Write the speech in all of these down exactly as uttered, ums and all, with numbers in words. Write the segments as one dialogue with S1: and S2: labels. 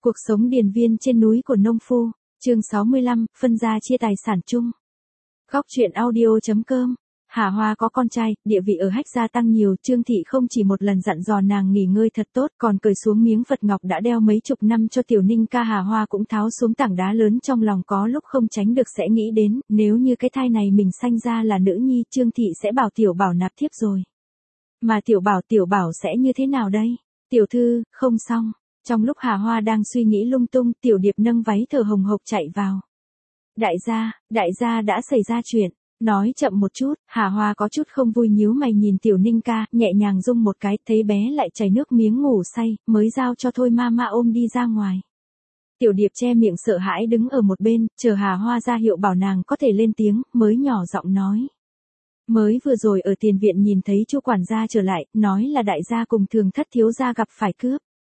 S1: Cuộc sống điền viên trên núi của nông phu, chương sáu mươi lăm, phân gia chia tài sản chung. Góc truyện audio.com. Hà Hoa có con trai, địa vị ở Hách gia tăng nhiều, Trương Thị không chỉ một lần dặn dò nàng nghỉ ngơi thật tốt, còn cởi xuống miếng Phật ngọc đã đeo mấy chục năm cho Tiểu Ninh ca. Hà Hoa cũng tháo xuống tảng đá lớn trong lòng, có lúc không tránh được sẽ nghĩ đến, nếu như cái thai này mình sanh ra là nữ nhi, Trương Thị sẽ bảo Tiểu Bảo nạp thiếp rồi. Mà Tiểu Bảo, Tiểu Bảo sẽ như thế nào đây? Tiểu thư, không xong. Trong lúc Hà Hoa đang suy nghĩ lung tung, Tiểu Điệp nâng váy thở hồng hộc chạy vào. Đại gia, đại gia đã xảy ra chuyện. Nói chậm một chút, Hà Hoa có chút không vui nhíu mày nhìn Tiểu Ninh ca, nhẹ nhàng rung một cái, thấy bé lại chảy nước miếng ngủ say, mới giao cho thôi mama ôm đi ra ngoài. Tiểu Điệp che miệng sợ hãi đứng ở một bên, chờ Hà Hoa ra hiệu bảo nàng có thể lên tiếng, mới nhỏ giọng nói. Mới vừa rồi ở tiền viện nhìn thấy Chu quản gia trở lại, nói là đại gia cùng Thường thất thiếu gia gặp phải cướp.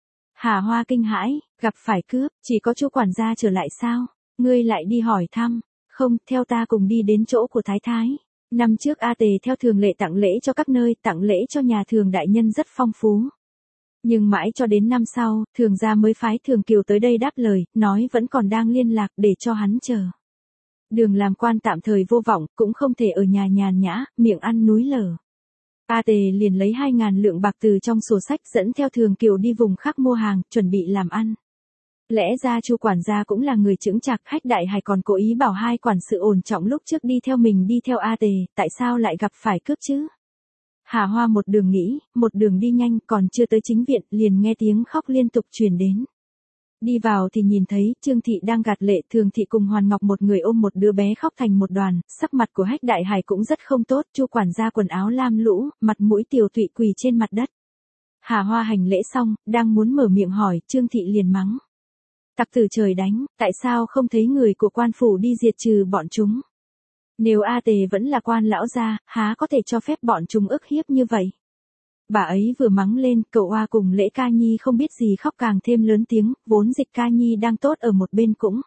S1: Hà Hoa kinh hãi, gặp phải cướp, chỉ có Chu quản gia trở lại sao? Ngươi lại đi hỏi thăm. Không, theo ta cùng đi đến chỗ của Thái Thái. Năm trước A Tề theo thường lệ tặng lễ cho các nơi, tặng lễ cho nhà Thường đại nhân rất phong phú. Nhưng mãi cho đến năm sau, Thường gia mới phái Thường Kiều tới đây đáp lời, nói vẫn còn đang liên lạc để cho hắn chờ. Đường làm quan tạm thời vô vọng, cũng không thể ở nhà nhàn nhã, miệng ăn núi lở. A Tề liền lấy hai ngàn lượng bạc từ trong sổ sách dẫn theo Thường Kiều đi vùng khác mua hàng, chuẩn bị làm ăn. Lẽ ra Chu quản gia cũng là người chững chạc, Hách đại hài còn cố ý bảo hai quản sự ổn trọng lúc trước đi theo mình đi theo A Tề, tại sao lại gặp phải cướp chứ? Hà Hoa một đường nghĩ, một đường đi nhanh, còn chưa tới chính viện, liền nghe tiếng khóc liên tục truyền đến. Đi vào thì nhìn thấy, Trương Thị đang gạt lệ, Thường Thị cùng Hoàn Ngọc một người ôm một đứa bé khóc thành một đoàn, sắc mặt của Hách đại hài cũng rất không tốt, Chu quản gia quần áo lam lũ, mặt mũi tiều tụy quỳ trên mặt đất. Hà Hoa hành lễ xong, đang muốn mở miệng hỏi, Trương Thị liền mắng. Tặc tử trời đánh, tại sao không thấy người của quan phủ đi diệt trừ bọn chúng? Nếu A Tề vẫn là quan lão gia, há có thể cho phép bọn chúng ức hiếp như vậy? Bà ấy vừa mắng lên, cậu Oa cùng Lễ Ca Nhi không biết gì khóc càng thêm lớn tiếng, vốn Dịch Ca Nhi đang tốt ở một bên cũng.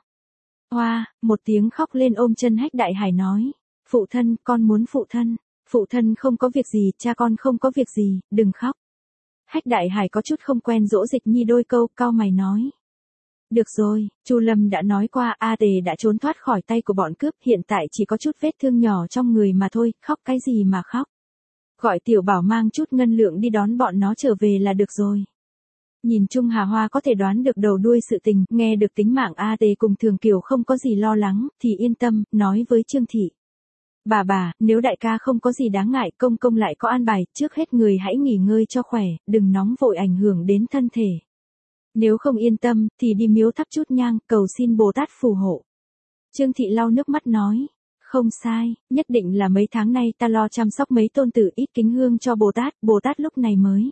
S1: Oa, một tiếng khóc lên ôm chân Hách đại hải nói, phụ thân, con muốn phụ thân, phụ thân không có việc gì, cha con không có việc gì, đừng khóc. Hách đại hải có chút không quen dỗ Dịch Nhi đôi câu, cau mày nói. Được rồi, Chu Lâm đã nói qua, A Tề đã trốn thoát khỏi tay của bọn cướp, hiện tại chỉ có chút vết thương nhỏ trong người mà thôi, khóc cái gì mà khóc. Gọi Tiểu Bảo mang chút ngân lượng đi đón bọn nó trở về là được rồi. Nhìn chung Hà Hoa có thể đoán được đầu đuôi sự tình, nghe được tính mạng A Tề cùng Thường Kiều không có gì lo lắng, thì yên tâm, nói với Trương Thị. Bà bà, nếu đại ca không có gì đáng ngại, công công lại có an bài, trước hết người hãy nghỉ ngơi cho khỏe, đừng nóng vội ảnh hưởng đến thân thể. Nếu không yên tâm, thì đi miếu thắp chút nhang, cầu xin Bồ Tát phù hộ. Trương Thị lau nước mắt nói, không sai, nhất định là mấy tháng nay ta lo chăm sóc mấy tôn tử, ít kính hương cho Bồ Tát, Bồ Tát lúc này mới.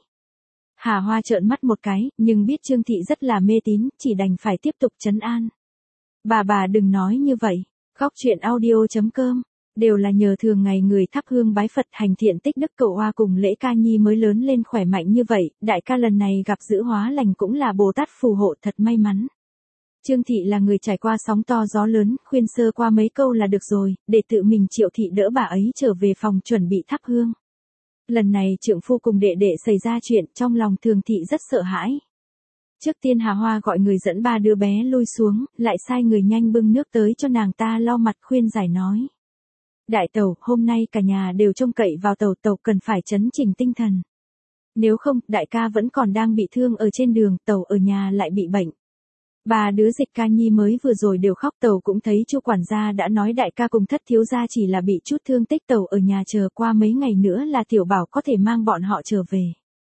S1: Hà Hoa trợn mắt một cái, nhưng biết Trương Thị rất là mê tín, chỉ đành phải tiếp tục trấn an. Bà bà đừng nói như vậy, góc truyện audio.com. Đều là nhờ thường ngày người thắp hương bái Phật hành thiện tích đức, cậu Hoa cùng Lễ Ca Nhi mới lớn lên khỏe mạnh như vậy, đại ca lần này gặp giữ hóa lành cũng là Bồ Tát phù hộ, thật may mắn. Trương Thị là người trải qua sóng to gió lớn, khuyên sơ qua mấy câu là được rồi, để tự mình Triệu Thị đỡ bà ấy trở về phòng chuẩn bị thắp hương. Lần này trượng phu cùng đệ đệ xảy ra chuyện, trong lòng Thường Thị rất sợ hãi. Trước tiên Hà Hoa gọi người dẫn ba đứa bé lui xuống, lại sai người nhanh bưng nước tới cho nàng ta lau mặt khuyên giải nói. Đại tẩu, hôm nay cả nhà đều trông cậy vào tẩu, tẩu cần phải trấn chỉnh tinh thần. Nếu không, đại ca vẫn còn đang bị thương ở trên đường, tẩu ở nhà lại bị bệnh. Ba đứa Dịch Ca Nhi mới vừa rồi đều khóc, tẩu cũng thấy Chu quản gia đã nói đại ca cùng thất thiếu gia chỉ là bị chút thương tích, tẩu ở nhà chờ qua mấy ngày nữa là Tiểu Bảo có thể mang bọn họ trở về.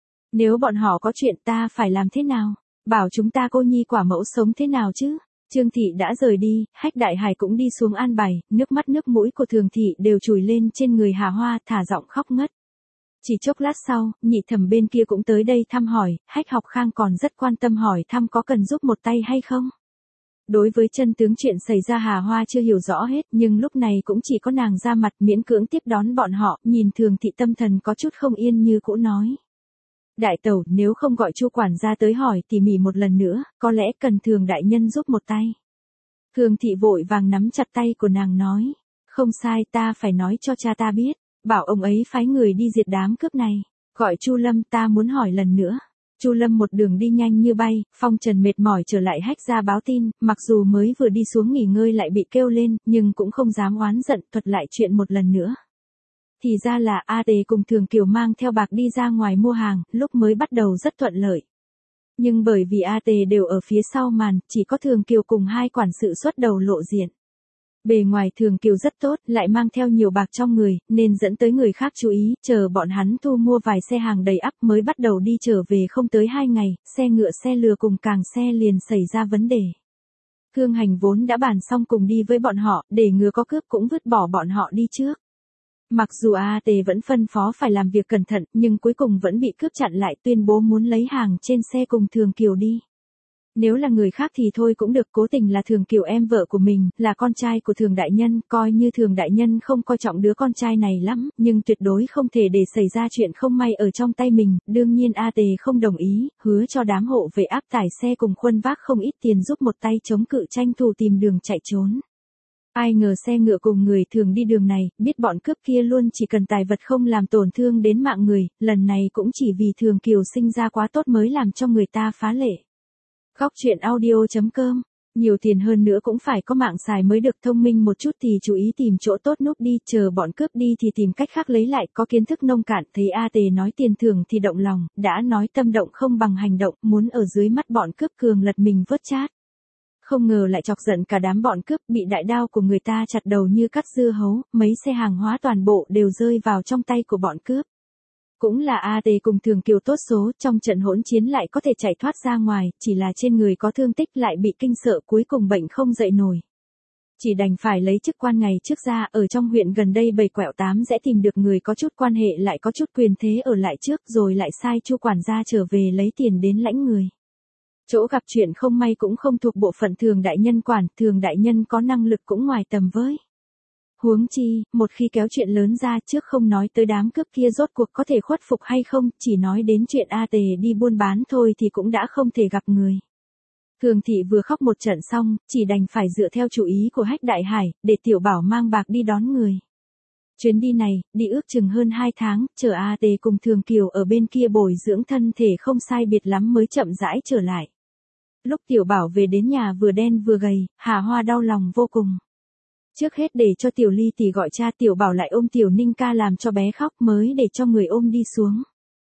S1: Nếu bọn họ có chuyện ta phải làm thế nào? Bảo chúng ta cô nhi quả mẫu sống thế nào chứ? Trương Thị đã rời đi, Hách đại hài cũng đi xuống an bài, nước mắt nước mũi của Thường Thị đều trùi lên trên người Hà Hoa, thả giọng khóc ngất. Chỉ chốc lát sau, nhị thẩm bên kia cũng tới đây thăm hỏi, Hách Học Khang còn rất quan tâm hỏi thăm có cần giúp một tay hay không. Đối với chân tướng chuyện xảy ra Hà Hoa chưa hiểu rõ hết, nhưng lúc này cũng chỉ có nàng ra mặt miễn cưỡng tiếp đón bọn họ, nhìn Thường Thị tâm thần có chút không yên như cũ nói. Đại tẩu, nếu không gọi Chu quản gia tới hỏi tỉ mỉ một lần nữa, có lẽ cần Thường đại nhân giúp một tay. Thường Thị vội vàng nắm chặt tay của nàng nói, không sai, ta phải nói cho cha ta biết, bảo ông ấy phái người đi diệt đám cướp này, gọi Chu Lâm, ta muốn hỏi lần nữa. Chu Lâm một đường đi nhanh như bay, phong trần mệt mỏi trở lại hách ra báo tin, mặc dù mới vừa đi xuống nghỉ ngơi lại bị kêu lên, nhưng cũng không dám oán giận, thuật lại chuyện một lần nữa. Thì ra là A Tề cùng Thường Kiều mang theo bạc đi ra ngoài mua hàng, lúc mới bắt đầu rất thuận lợi. Nhưng bởi vì A Tề đều ở phía sau màn, chỉ có Thường Kiều cùng hai quản sự xuất đầu lộ diện. Bề ngoài Thường Kiều rất tốt, lại mang theo nhiều bạc trong người, nên dẫn tới người khác chú ý, chờ bọn hắn thu mua vài xe hàng đầy ắp mới bắt đầu đi trở về không tới hai ngày, xe ngựa xe lừa cùng càng xe liền xảy ra vấn đề. Thương Hành vốn đã bàn xong cùng đi với bọn họ, để ngừa có cướp cũng vứt bỏ bọn họ đi trước. Mặc dù A Tề vẫn phân phó phải làm việc cẩn thận, nhưng cuối cùng vẫn bị cướp chặn lại, tuyên bố muốn lấy hàng trên xe cùng Thường Kiều đi. Nếu là người khác thì thôi cũng được, cố tình là Thường Kiều em vợ của mình, là con trai của Thường đại nhân, coi như Thường đại nhân không coi trọng đứa con trai này lắm, nhưng tuyệt đối không thể để xảy ra chuyện không may ở trong tay mình, đương nhiên A Tề không đồng ý, hứa cho đám hộ vệ áp tải xe cùng khuân vác không ít tiền giúp một tay chống cự tranh thủ tìm đường chạy trốn. Ai ngờ xe ngựa cùng người thường đi đường này, biết bọn cướp kia luôn chỉ cần tài vật không làm tổn thương đến mạng người, lần này cũng chỉ vì Thường Kiều sinh ra quá tốt mới làm cho người ta phá lệ. Góc truyện audio chấm com, nhiều tiền hơn nữa cũng phải có mạng xài mới được, thông minh một chút thì chú ý tìm chỗ tốt núp đi, chờ bọn cướp đi thì tìm cách khác lấy lại, có kiến thức nông cạn, thấy A Tề nói tiền thưởng thì động lòng, đã nói tâm động không bằng hành động, muốn ở dưới mắt bọn cướp cường lật mình vớt chát. Không ngờ lại chọc giận cả đám bọn cướp, bị đại đao của người ta chặt đầu như cắt dưa hấu, mấy xe hàng hóa toàn bộ đều rơi vào trong tay của bọn cướp. Cũng là A Tề cùng Thường Kiều tốt số, trong trận hỗn chiến lại có thể chạy thoát ra ngoài, chỉ là trên người có thương tích lại bị kinh sợ, cuối cùng bệnh không dậy nổi. Chỉ đành phải lấy chức quan ngày trước ra, ở trong huyện gần đây bảy quẹo tám rẽ tìm được người có chút quan hệ lại có chút quyền thế ở lại trước, rồi lại sai Chu quản gia trở về lấy tiền đến lãnh người. Chỗ gặp chuyện không may cũng không thuộc bộ phận Thường đại nhân quản, Thường đại nhân có năng lực cũng ngoài tầm với. Huống chi, một khi kéo chuyện lớn ra, trước không nói tới đám cướp kia rốt cuộc có thể khuất phục hay không, chỉ nói đến chuyện A Tề đi buôn bán thôi thì cũng đã không thể gặp người. Thường thị vừa khóc một trận xong, chỉ đành phải dựa theo chủ ý của Hách Đại Hải, để Tiểu Bảo mang bạc đi đón người. Chuyến đi này, đi ước chừng hơn hai tháng, chờ A Tề cùng Thường Kiều ở bên kia bồi dưỡng thân thể không sai biệt lắm mới chậm rãi trở lại. Lúc Tiểu Bảo về đến nhà vừa đen vừa gầy, Hà Hoa đau lòng vô cùng. Trước hết để cho Tiểu Ly tỷ gọi cha, Tiểu Bảo lại ôm Tiểu Ninh ca làm cho bé khóc mới để cho người ôm đi xuống.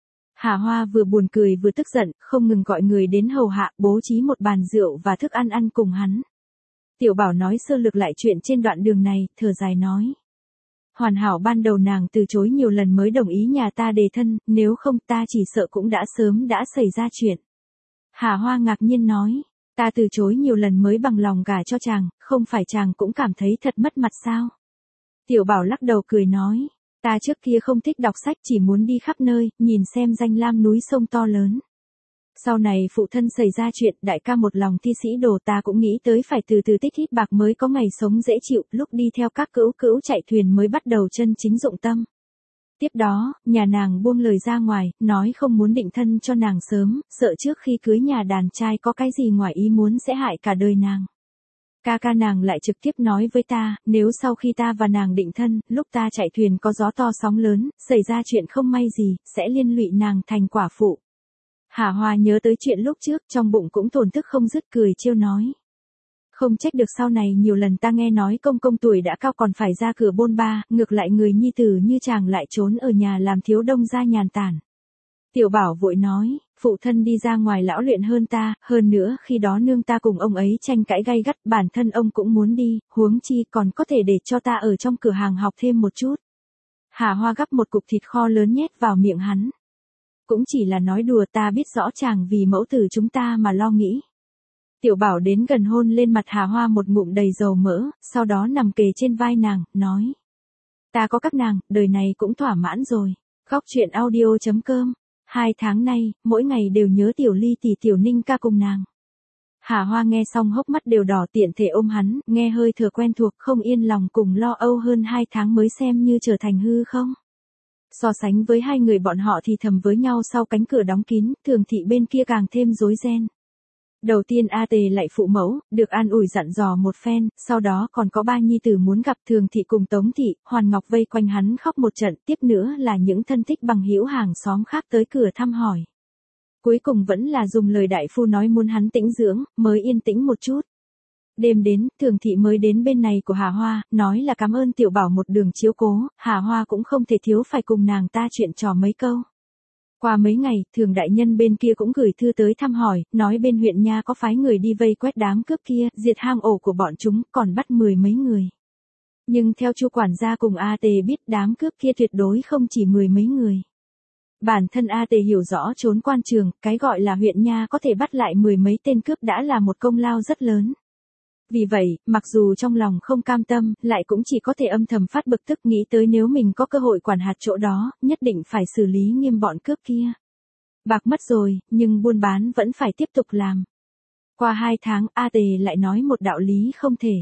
S1: Hà Hoa vừa buồn cười vừa tức giận, không ngừng gọi người đến hầu hạ, bố trí một bàn rượu và thức ăn ăn cùng hắn. Tiểu Bảo nói sơ lược lại chuyện trên đoạn đường này, thở dài nói. Hoàn hảo ban đầu nàng từ chối nhiều lần mới đồng ý nhà ta đề thân, nếu không ta chỉ sợ cũng đã sớm đã xảy ra chuyện. Hà Hoa ngạc nhiên nói. Ta từ chối nhiều lần mới bằng lòng gả cho chàng, không phải chàng cũng cảm thấy thật mất mặt sao? Tiểu Bảo lắc đầu cười nói, ta trước kia không thích đọc sách, chỉ muốn đi khắp nơi, nhìn xem danh lam núi sông to lớn. Sau này phụ thân xảy ra chuyện, đại ca một lòng thi sĩ đồ, ta cũng nghĩ tới phải từ từ tích ít bạc mới có ngày sống dễ chịu, lúc đi theo các cữu cữu chạy thuyền mới bắt đầu chân chính dụng tâm. Tiếp đó, nhà nàng buông lời ra ngoài, nói không muốn định thân cho nàng sớm, sợ trước khi cưới nhà đàn trai có cái gì ngoài ý muốn sẽ hại cả đời nàng. Ca ca nàng lại trực tiếp nói với ta, nếu sau khi ta và nàng định thân, lúc ta chạy thuyền có gió to sóng lớn, xảy ra chuyện không may gì, sẽ liên lụy nàng thành quả phụ. Hà Hoa nhớ tới chuyện lúc trước, trong bụng cũng thổn thức không dứt, cười trêu nói. Không trách được sau này nhiều lần ta nghe nói công công tuổi đã cao còn phải ra cửa bôn ba, ngược lại người nhi tử như chàng lại trốn ở nhà làm thiếu đông gia nhàn tản. Tiểu Bảo vội nói, phụ thân đi ra ngoài lão luyện hơn ta, hơn nữa khi đó nương ta cùng ông ấy tranh cãi gay gắt, bản thân ông cũng muốn đi, huống chi còn có thể để cho ta ở trong cửa hàng học thêm một chút. Hà Hoa gắp một cục thịt kho lớn nhét vào miệng hắn. Cũng chỉ là nói đùa, ta biết rõ chàng vì mẫu tử chúng ta mà lo nghĩ. Tiểu Bảo đến gần hôn lên mặt Hà Hoa một ngụm đầy dầu mỡ, sau đó nằm kề trên vai nàng, nói. Ta có các nàng, đời này cũng thỏa mãn rồi. Góc truyện audio chấm com. Hai tháng nay, mỗi ngày đều nhớ Tiểu Ly tỷ Tiểu Ninh ca cùng nàng. Hà Hoa nghe xong hốc mắt đều đỏ, tiện thể ôm hắn, nghe hơi thở quen thuộc, không yên lòng cùng lo âu hơn hai tháng mới xem như trở thành hư không. So sánh với hai người bọn họ thì thầm với nhau sau cánh cửa đóng kín, Thường thị bên kia càng thêm rối ren. Đầu tiên A Tề lại phụ mẫu, được an ủi dặn dò một phen, sau đó còn có ba nhi tử muốn gặp Thường thị cùng Tống thị, Hoàn Ngọc vây quanh hắn khóc một trận, tiếp nữa là những thân thích bằng hữu hàng xóm khác tới cửa thăm hỏi. Cuối cùng vẫn là dùng lời đại phu nói muốn hắn tĩnh dưỡng, mới yên tĩnh một chút. Đêm đến, Thường thị mới đến bên này của Hà Hoa, nói là cảm ơn tiểu bảo một đường chiếu cố, Hà Hoa cũng không thể thiếu phải cùng nàng ta chuyện trò mấy câu. Qua mấy ngày, Thường đại nhân bên kia cũng gửi thư tới thăm hỏi, nói bên huyện nha có phái người đi vây quét đám cướp kia, diệt hang ổ của bọn chúng, còn bắt mười mấy người. Nhưng theo Chu quản gia cùng A Tề biết đám cướp kia tuyệt đối không chỉ mười mấy người. Bản thân A Tề hiểu rõ trốn quan trường, cái gọi là huyện nha có thể bắt lại mười mấy tên cướp đã là một công lao rất lớn. Vì vậy, mặc dù trong lòng không cam tâm, lại cũng chỉ có thể âm thầm phát bực tức nghĩ tới nếu mình có cơ hội quản hạt chỗ đó, nhất định phải xử lý nghiêm bọn cướp kia. Bạc mất rồi, nhưng buôn bán vẫn phải tiếp tục làm. Qua hai tháng, A Tề lại nói một đạo lý không thể.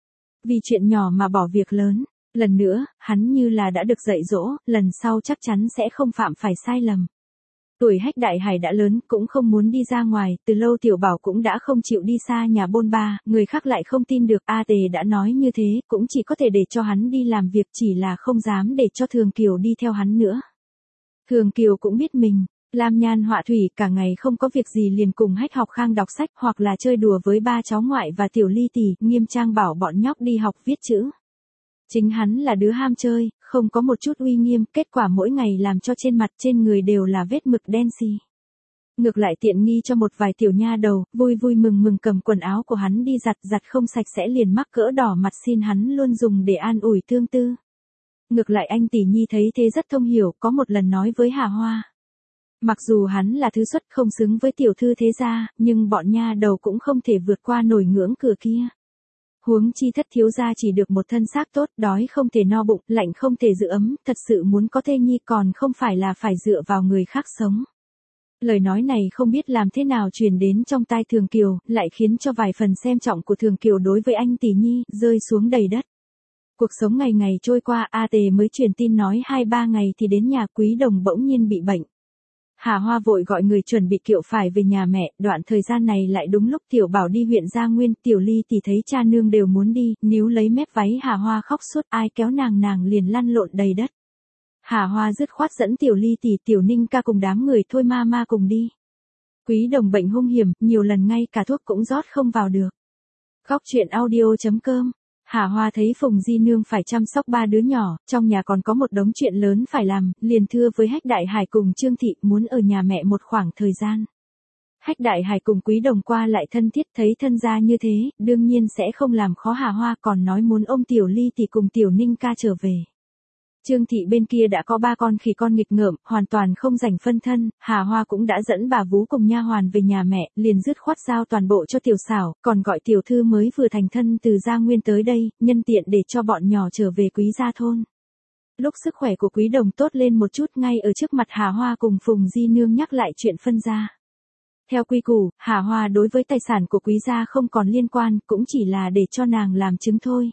S1: Vì chuyện nhỏ mà bỏ việc lớn, lần nữa, hắn như là đã được dạy dỗ, lần sau chắc chắn sẽ không phạm phải sai lầm. Tuổi Hách Đại Hải đã lớn, cũng không muốn đi ra ngoài, từ lâu tiểu bảo cũng đã không chịu đi xa nhà bôn ba, người khác lại không tin được, A Tề đã nói như thế, cũng chỉ có thể để cho hắn đi làm việc, chỉ là không dám để cho Thường Kiều đi theo hắn nữa. Thường Kiều cũng biết mình, làm nhan họa thủy, cả ngày không có việc gì liền cùng Hách Học Khang đọc sách, hoặc là chơi đùa với ba cháu ngoại và tiểu ly tỷ, nghiêm trang bảo bọn nhóc đi học viết chữ. Chính hắn là đứa ham chơi, không có một chút uy nghiêm, kết quả mỗi ngày làm cho trên mặt trên người đều là vết mực đen xì. Ngược lại tiện nghi cho một vài tiểu nha đầu, vui vui mừng mừng cầm quần áo của hắn đi giặt giặt không sạch sẽ liền mắc cỡ đỏ mặt xin hắn luôn dùng để an ủi thương tư. Ngược lại anh tỷ nhi thấy thế rất thông hiểu, có một lần nói với Hà Hoa. Mặc dù hắn là thứ xuất không xứng với tiểu thư thế gia, nhưng bọn nha đầu cũng không thể vượt qua nổi ngưỡng cửa kia. Huống chi thất thiếu gia chỉ được một thân xác tốt, đói không thể no bụng, lạnh không thể giữ ấm, thật sự muốn có thê nhi còn không phải là phải dựa vào người khác sống. Lời nói này không biết làm thế nào truyền đến trong tai Thường Kiều, lại khiến cho vài phần xem trọng của Thường Kiều đối với anh tỷ nhi, rơi xuống đầy đất. Cuộc sống ngày ngày trôi qua, A Tề mới truyền tin nói hai ba ngày thì đến nhà Quý Đồng bỗng nhiên bị bệnh. Hà Hoa vội gọi người chuẩn bị kiệu phải về nhà mẹ, đoạn thời gian này lại đúng lúc tiểu bảo đi huyện Gia Nguyên, tiểu ly thì thấy cha nương đều muốn đi, níu lấy mép váy Hà Hoa khóc suốt, ai kéo nàng nàng liền lăn lộn đầy đất. Hà Hoa dứt khoát dẫn tiểu ly tỷ tiểu Ninh ca cùng đám người thôi ma ma cùng đi. Quý Đồng bệnh hung hiểm, nhiều lần ngay cả thuốc cũng rót không vào được. Góc truyện audio chấm com. Hà Hoa thấy Phùng Di Nương phải chăm sóc ba đứa nhỏ, trong nhà còn có một đống chuyện lớn phải làm, liền thưa với Hách Đại Hải cùng Trương Thị muốn ở nhà mẹ một khoảng thời gian. Hách Đại Hải cùng Quý Đồng qua lại thân thiết, thấy thân gia như thế, đương nhiên sẽ không làm khó Hà Hoa, còn nói muốn ôm tiểu ly tỷ cùng tiểu Ninh ca trở về. Trương Thị bên kia đã có ba con khỉ con nghịch ngợm, hoàn toàn không rảnh phân thân, Hà Hoa cũng đã dẫn bà vú cùng nha hoàn về nhà mẹ, liền dứt khoát giao toàn bộ cho tiểu xảo, còn gọi tiểu thư mới vừa thành thân từ Gia Nguyên tới đây, nhân tiện để cho bọn nhỏ trở về Quý gia thôn. Lúc sức khỏe của Quý Đồng tốt lên một chút, ngay ở trước mặt Hà Hoa cùng Phùng Di Nương nhắc lại chuyện phân gia. Theo quy củ, Hà Hoa đối với tài sản của Quý gia không còn liên quan, cũng chỉ là để cho nàng làm chứng thôi.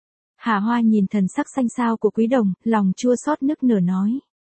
S1: Hà Hoa nhìn thần sắc xanh xao của Quý Đồng, lòng chua xót nức nở nói.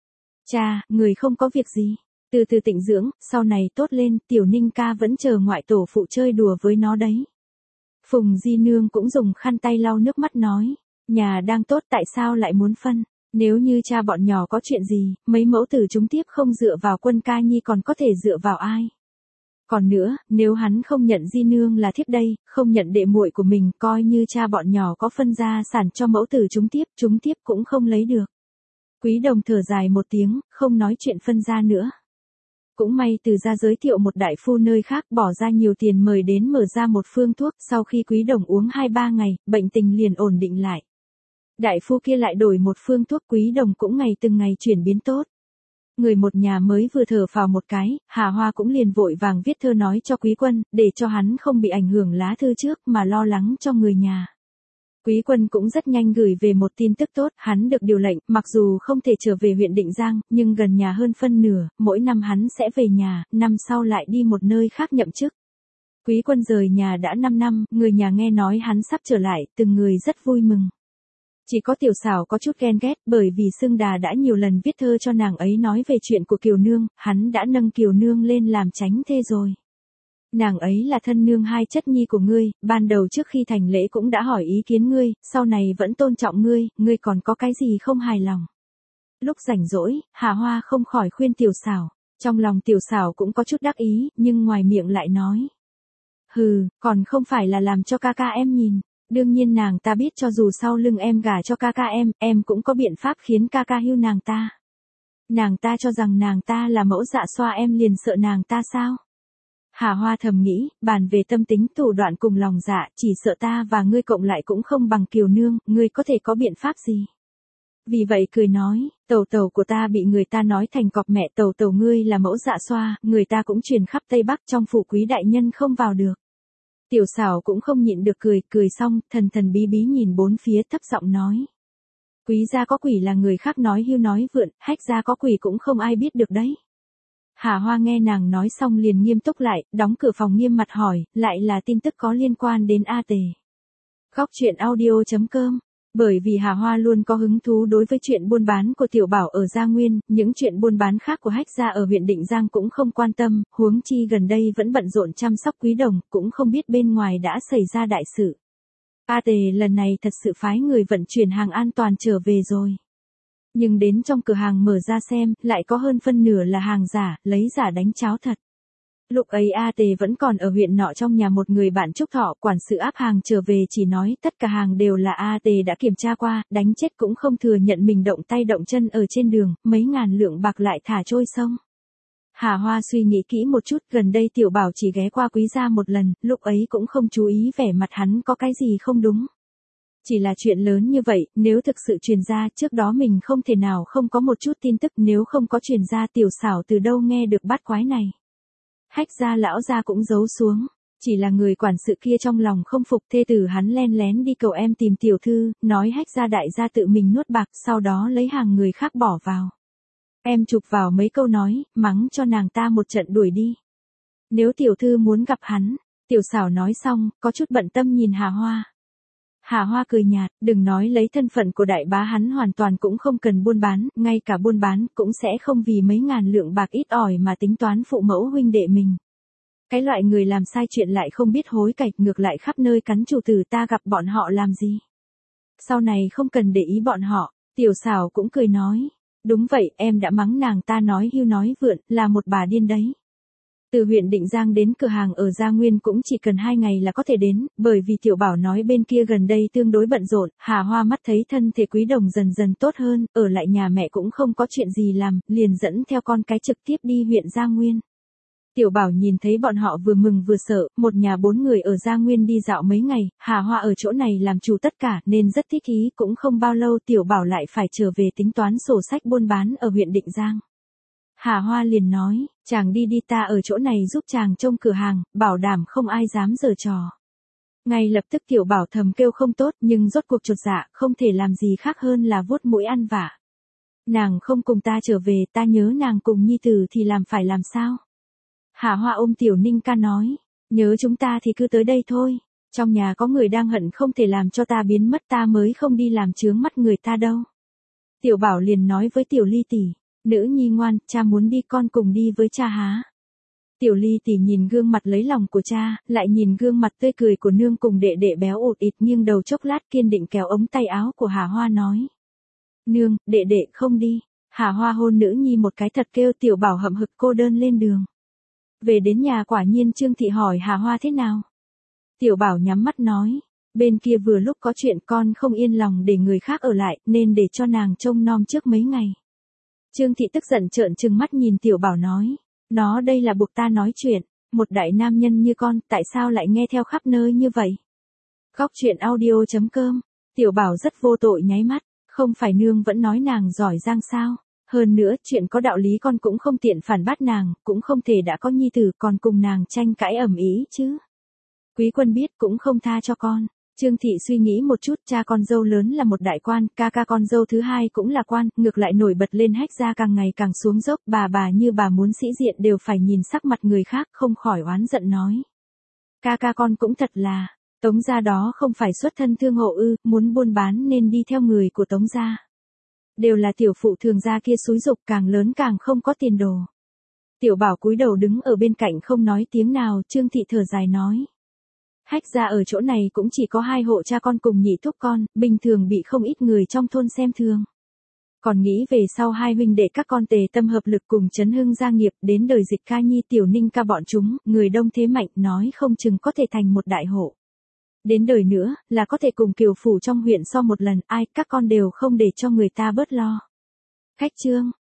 S1: Cha, người không có việc gì. Từ từ tịnh dưỡng, sau này tốt lên, tiểu Ninh ca vẫn chờ ngoại tổ phụ chơi đùa với nó đấy. Phùng Di Nương cũng dùng khăn tay lau nước mắt nói. Nhà đang tốt tại sao lại muốn phân? Nếu như cha bọn nhỏ có chuyện gì, mấy mẫu tử chúng tiếp không dựa vào Quân ca nhi còn có thể dựa vào ai? Còn nữa, nếu hắn không nhận Di Nương là thiếp đây, không nhận đệ muội của mình, coi như cha bọn nhỏ có phân gia sản cho mẫu tử chúng tiếp, chúng tiếp cũng không lấy được. Quý Đồng thở dài một tiếng, không nói chuyện phân gia nữa. Cũng may từ gia giới thiệu một đại phu nơi khác bỏ ra nhiều tiền mời đến mở ra một phương thuốc, sau khi Quý Đồng uống hai ba ngày, bệnh tình liền ổn định lại. Đại phu kia lại đổi một phương thuốc, Quý Đồng cũng ngày từng ngày chuyển biến tốt. Người một nhà mới vừa thở phào một cái, Hà Hoa cũng liền vội vàng viết thơ nói cho Quý Quân, để cho hắn không bị ảnh hưởng lá thư trước mà lo lắng cho người nhà. Quý Quân cũng rất nhanh gửi về một tin tức tốt, hắn được điều lệnh, mặc dù không thể trở về huyện Định Giang, nhưng gần nhà hơn phân nửa, mỗi năm hắn sẽ về nhà, năm sau lại đi một nơi khác nhậm chức. Quý Quân rời nhà đã năm năm, người nhà nghe nói hắn sắp trở lại, từng người rất vui mừng. Chỉ có tiểu xảo có chút ghen ghét, bởi vì Sương Đà đã nhiều lần viết thơ cho nàng ấy nói về chuyện của Kiều Nương, hắn đã nâng Kiều Nương lên làm chánh thê rồi. Nàng ấy là thân nương hai chất nhi của ngươi, ban đầu trước khi thành lễ cũng đã hỏi ý kiến ngươi, sau này vẫn tôn trọng ngươi, ngươi còn có cái gì không hài lòng. Lúc rảnh rỗi, Hà Hoa không khỏi khuyên tiểu xảo. Trong lòng tiểu xảo cũng có chút đắc ý, nhưng ngoài miệng lại nói. Hừ, còn không phải là làm cho ca ca em nhìn. Đương nhiên nàng ta biết cho dù sau lưng em gả cho ca ca em, em cũng có biện pháp khiến ca ca hưu nàng ta. Nàng ta cho rằng nàng ta là mẫu dạ xoa, em liền sợ nàng ta sao? Hà Hoa thầm nghĩ, bàn về tâm tính thủ đoạn cùng lòng dạ, chỉ sợ ta và ngươi cộng lại cũng không bằng Kiều Nương, ngươi có thể có biện pháp gì? Vì vậy cười nói, tẩu tẩu của ta bị người ta nói thành cọp mẹ, tẩu tẩu ngươi là mẫu dạ xoa, người ta cũng truyền khắp Tây Bắc, trong phủ quý đại nhân không vào được. Tiểu xảo cũng không nhịn được cười, cười xong, thần thần bí bí nhìn bốn phía thấp giọng nói. Quý gia có quỷ là người khác nói hưu nói vượn, hách gia có quỷ cũng không ai biết được đấy. Hà Hoa nghe nàng nói xong liền nghiêm túc lại, đóng cửa phòng nghiêm mặt hỏi, lại là tin tức có liên quan đến A Tề. Góc truyện audio chấm com. Bởi vì Hà Hoa luôn có hứng thú đối với chuyện buôn bán của Tiểu Bảo ở Gia Nguyên, những chuyện buôn bán khác của hách gia ở huyện Định Giang cũng không quan tâm, huống chi gần đây vẫn bận rộn chăm sóc quý đồng, cũng không biết bên ngoài đã xảy ra đại sự. A Tề lần này thật sự phái người vận chuyển hàng an toàn trở về rồi. Nhưng đến trong cửa hàng mở ra xem, lại có hơn phân nửa là hàng giả, lấy giả đánh cháo thật. Lúc ấy A Tề vẫn còn ở huyện nọ trong nhà một người bạn Trúc Thọ, quản sự áp hàng trở về chỉ nói tất cả hàng đều là A Tề đã kiểm tra qua, đánh chết cũng không thừa nhận mình động tay động chân ở trên đường, mấy ngàn lượng bạc lại thả trôi sông. Hà Hoa suy nghĩ kỹ một chút, gần đây Tiểu Bảo chỉ ghé qua quý gia một lần, lúc ấy cũng không chú ý vẻ mặt hắn có cái gì không đúng. Chỉ là chuyện lớn như vậy, nếu thực sự truyền ra, trước đó mình không thể nào không có một chút tin tức, nếu không có truyền ra Tiểu xảo từ đâu nghe được bát quái này. Hách gia lão gia cũng giấu xuống, chỉ là người quản sự kia trong lòng không phục, thê tử hắn len lén đi cầu em tìm tiểu thư, nói hách gia đại gia tự mình nuốt bạc, sau đó lấy hàng người khác bỏ vào. Em chụp vào mấy câu nói, mắng cho nàng ta một trận đuổi đi. Nếu tiểu thư muốn gặp hắn, Tiểu xảo nói xong, có chút bận tâm nhìn Hà Hoa. Hà Hoa cười nhạt, đừng nói lấy thân phận của đại bá, hắn hoàn toàn cũng không cần buôn bán, ngay cả buôn bán cũng sẽ không vì mấy ngàn lượng bạc ít ỏi mà tính toán phụ mẫu huynh đệ mình. Cái loại người làm sai chuyện lại không biết hối cải, ngược lại khắp nơi cắn chủ tử, ta gặp bọn họ làm gì? Sau này không cần để ý bọn họ. Tiểu xảo cũng cười nói, đúng vậy, em đã mắng nàng ta nói hưu nói vượn, là một bà điên đấy. Từ huyện Định Giang đến cửa hàng ở Gia Nguyên cũng chỉ cần hai ngày là có thể đến, bởi vì Tiểu Bảo nói bên kia gần đây tương đối bận rộn, Hà Hoa mắt thấy thân thể quý đồng dần dần tốt hơn, ở lại nhà mẹ cũng không có chuyện gì làm, liền dẫn theo con cái trực tiếp đi huyện Gia Nguyên. Tiểu Bảo nhìn thấy bọn họ vừa mừng vừa sợ, một nhà bốn người ở Gia Nguyên đi dạo mấy ngày, Hà Hoa ở chỗ này làm chủ tất cả nên rất thích ý, cũng không bao lâu Tiểu Bảo lại phải trở về tính toán sổ sách buôn bán ở huyện Định Giang. Hà Hoa liền nói, chàng đi đi, ta ở chỗ này giúp chàng trông cửa hàng, bảo đảm không ai dám giở trò. Ngay lập tức Tiểu Bảo thầm kêu không tốt, nhưng rốt cuộc chột dạ, không thể làm gì khác hơn là vuốt mũi ăn vạ. Nàng không cùng ta trở về, ta nhớ nàng cùng nhi tử thì làm phải làm sao? Hà Hoa ôm Tiểu Ninh ca nói, nhớ chúng ta thì cứ tới đây thôi, trong nhà có người đang hận không thể làm cho ta biến mất, ta mới không đi làm chướng mắt người ta đâu. Tiểu Bảo liền nói với Tiểu Ly tỷ, nữ nhi ngoan, cha muốn đi con cùng đi với cha há. Tiểu Ly tỷ nhìn gương mặt lấy lòng của cha, lại nhìn gương mặt tươi cười của nương cùng đệ đệ béo ụt ịt, nghiêng đầu chốc lát kiên định kéo ống tay áo của Hà Hoa nói. Nương, đệ đệ không đi. Hà Hoa hôn nữ nhi một cái thật, kêu Tiểu Bảo hậm hực cô đơn lên đường. Về đến nhà quả nhiên Trương Thị hỏi Hà Hoa thế nào. Tiểu Bảo nhắm mắt nói, bên kia vừa lúc có chuyện, con không yên lòng để người khác ở lại, nên để cho nàng trông nom trước mấy ngày. Trương Thị tức giận trợn trừng mắt nhìn Tiểu Bảo nói, nó đây là buộc ta nói chuyện, một đại nam nhân như con, tại sao lại nghe theo khắp nơi như vậy? Góc truyện audio chấm com. Tiểu Bảo rất vô tội nháy mắt, không phải nương vẫn nói nàng giỏi giang sao? Hơn nữa, chuyện có đạo lý con cũng không tiện phản bác nàng, cũng không thể đã có nhi tử còn cùng nàng tranh cãi ầm ĩ chứ. Quý Quân biết cũng không tha cho con. Trương Thị suy nghĩ một chút, cha con dâu lớn là một đại quan, ca ca con dâu thứ hai cũng là quan, ngược lại nổi bật lên hách gia càng ngày càng xuống dốc, bà bà như bà muốn sĩ diện đều phải nhìn sắc mặt người khác, không khỏi oán giận nói. Ca ca con cũng thật là, Tống gia đó không phải xuất thân thương hộ ư, muốn buôn bán nên đi theo người của Tống gia. Đều là tiểu phụ thường gia kia xúi giục, càng lớn càng không có tiền đồ. Tiểu Bảo cúi đầu đứng ở bên cạnh không nói tiếng nào, Trương Thị thở dài nói. Hách gia ở chỗ này cũng chỉ có hai hộ cha con cùng nhị thúc con, bình thường bị không ít người trong thôn xem thường. Còn nghĩ về sau hai huynh đệ các con tề tâm hợp lực cùng chấn hưng gia nghiệp, đến đời Dịch Ca Nhi Tiểu Ninh ca bọn chúng, người đông thế mạnh, nói không chừng có thể thành một đại hộ. Đến đời nữa, là có thể cùng Kiều phủ trong huyện so một lần, ai, các con đều không để cho người ta bớt lo. Khách trương